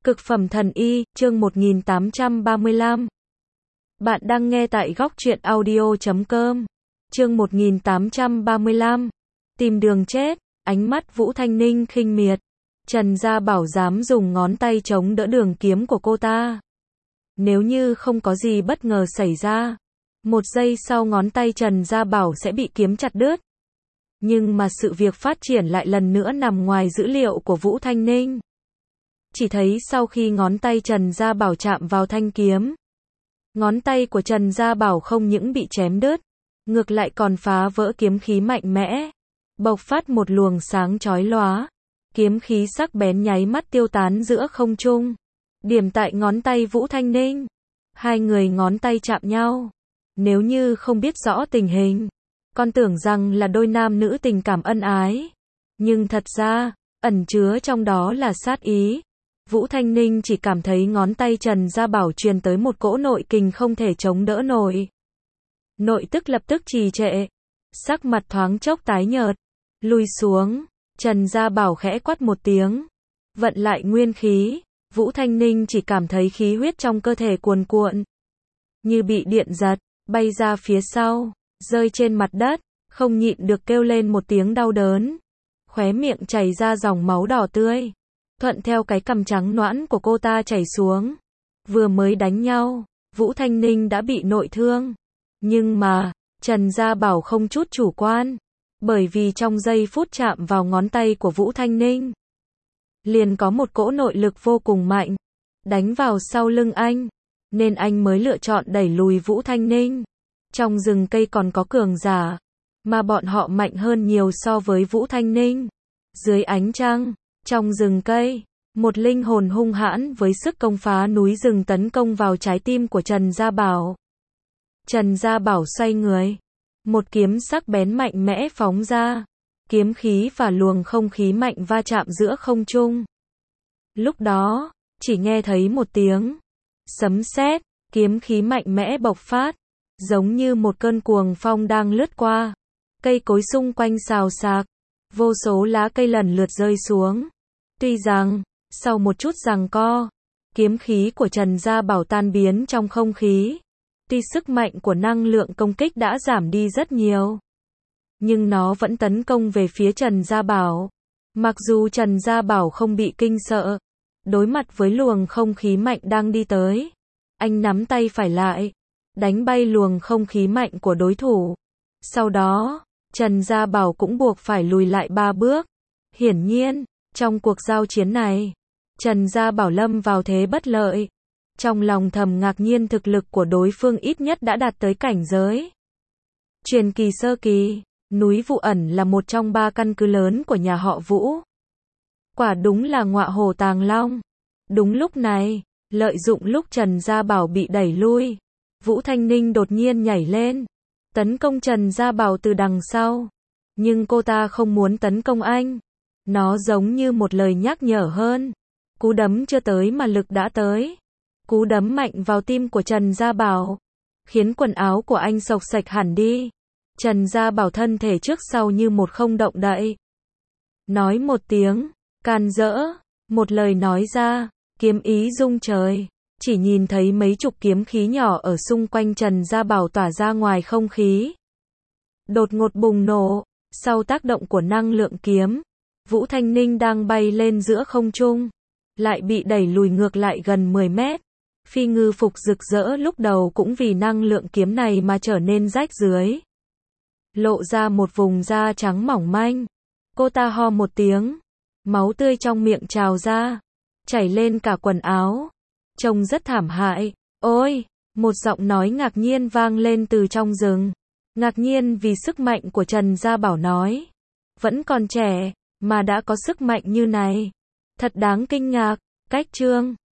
Cực phẩm thần y, chương 1835. Bạn đang nghe tại góc truyện audio.com. Chương 1835. Tìm đường chết, ánh mắt Vũ Thanh Ninh khinh miệt. Trần Gia Bảo dám dùng ngón tay chống đỡ đường kiếm của cô ta. Nếu như không có gì bất ngờ xảy ra, một giây sau ngón tay Trần Gia Bảo sẽ bị kiếm chặt đứt. Nhưng mà sự việc phát triển lại lần nữa nằm ngoài dữ liệu của Vũ Thanh Ninh. Chỉ thấy sau khi ngón tay Trần Gia Bảo chạm vào thanh kiếm, ngón tay của Trần Gia Bảo không những bị chém đứt, ngược lại còn phá vỡ kiếm khí mạnh mẽ, bộc phát một luồng sáng chói lóa, kiếm khí sắc bén nháy mắt tiêu tán giữa không trung, điểm tại ngón tay Vũ Thanh Ninh. Hai người ngón tay chạm nhau, nếu như không biết rõ tình hình, con tưởng rằng là đôi nam nữ tình cảm ân ái, nhưng thật ra, ẩn chứa trong đó là sát ý. Vũ Thanh Ninh chỉ cảm thấy ngón tay Trần Gia Bảo truyền tới một cỗ nội kình không thể chống đỡ nổi. Nội tức lập tức trì trệ, sắc mặt thoáng chốc tái nhợt, lùi xuống. Trần Gia Bảo khẽ quát một tiếng, vận lại nguyên khí. Vũ Thanh Ninh chỉ cảm thấy khí huyết trong cơ thể cuồn cuộn, như bị điện giật, bay ra phía sau, rơi trên mặt đất, không nhịn được kêu lên một tiếng đau đớn. Khóe miệng chảy ra dòng máu đỏ tươi, thuận theo cái cằm trắng nõn của cô ta chảy xuống. Vừa mới đánh nhau, Vũ Thanh Ninh đã bị nội thương. Nhưng mà, Trần Gia Bảo không chút chủ quan, bởi vì trong giây phút chạm vào ngón tay của Vũ Thanh Ninh, liền có một cỗ nội lực vô cùng mạnh, đánh vào sau lưng anh, nên anh mới lựa chọn đẩy lùi Vũ Thanh Ninh. Trong rừng cây còn có cường giả, mà bọn họ mạnh hơn nhiều so với Vũ Thanh Ninh. Dưới ánh trăng, trong rừng cây, một linh hồn hung hãn với sức công phá núi rừng tấn công vào trái tim của Trần Gia Bảo. Trần Gia Bảo xoay người, một kiếm sắc bén mạnh mẽ phóng ra, kiếm khí và luồng không khí mạnh va chạm giữa không trung. Lúc đó, chỉ nghe thấy một tiếng sấm sét, kiếm khí mạnh mẽ bộc phát, giống như một cơn cuồng phong đang lướt qua. Cây cối xung quanh xào xạc, vô số lá cây lần lượt rơi xuống. Tuy rằng, sau một chút giằng co, kiếm khí của Trần Gia Bảo tan biến trong không khí. Tuy sức mạnh của năng lượng công kích đã giảm đi rất nhiều, nhưng nó vẫn tấn công về phía Trần Gia Bảo. Mặc dù Trần Gia Bảo không bị kinh sợ, đối mặt với luồng không khí mạnh đang đi tới, anh nắm tay phải lại, đánh bay luồng không khí mạnh của đối thủ. Sau đó, Trần Gia Bảo cũng buộc phải lùi lại 3 bước. Hiển nhiên, trong cuộc giao chiến này, Trần Gia Bảo lâm vào thế bất lợi. Trong lòng thầm ngạc nhiên thực lực của đối phương ít nhất đã đạt tới cảnh giới truyền kỳ sơ kỳ. Núi Vụ Ẩn là một trong 3 căn cứ lớn của nhà họ Vũ. Quả đúng là ngọa hổ tàng long. Đúng lúc này, lợi dụng lúc Trần Gia Bảo bị đẩy lui, Vũ Thanh Ninh đột nhiên nhảy lên, tấn công Trần Gia Bảo từ đằng sau. Nhưng cô ta không muốn tấn công anh. Nó giống như một lời nhắc nhở hơn. Cú đấm chưa tới mà lực đã tới. Cú đấm mạnh vào tim của Trần Gia Bảo, khiến quần áo của anh xộc xệch hẳn đi. Trần Gia Bảo thân thể trước sau như một không động đậy. Nói một tiếng, can dỡ, một lời nói ra, kiếm ý rung trời. Chỉ nhìn thấy mấy chục kiếm khí nhỏ ở xung quanh Trần Gia Bảo tỏa ra ngoài không khí. Đột ngột bùng nổ, sau tác động của năng lượng kiếm, Vũ Thanh Ninh đang bay lên giữa không trung, lại bị đẩy lùi ngược lại gần 10 mét. Phi ngư phục rực rỡ lúc đầu cũng vì năng lượng kiếm này mà trở nên rách dưới, lộ ra một vùng da trắng mỏng manh. Cô ta ho một tiếng, máu tươi trong miệng trào ra, chảy lên cả quần áo, trông rất thảm hại. Ôi, một giọng nói ngạc nhiên vang lên từ trong rừng. Ngạc nhiên vì sức mạnh của Trần Gia Bảo nói, vẫn còn trẻ, mà đã có sức mạnh như này. Thật đáng kinh ngạc. Cách chương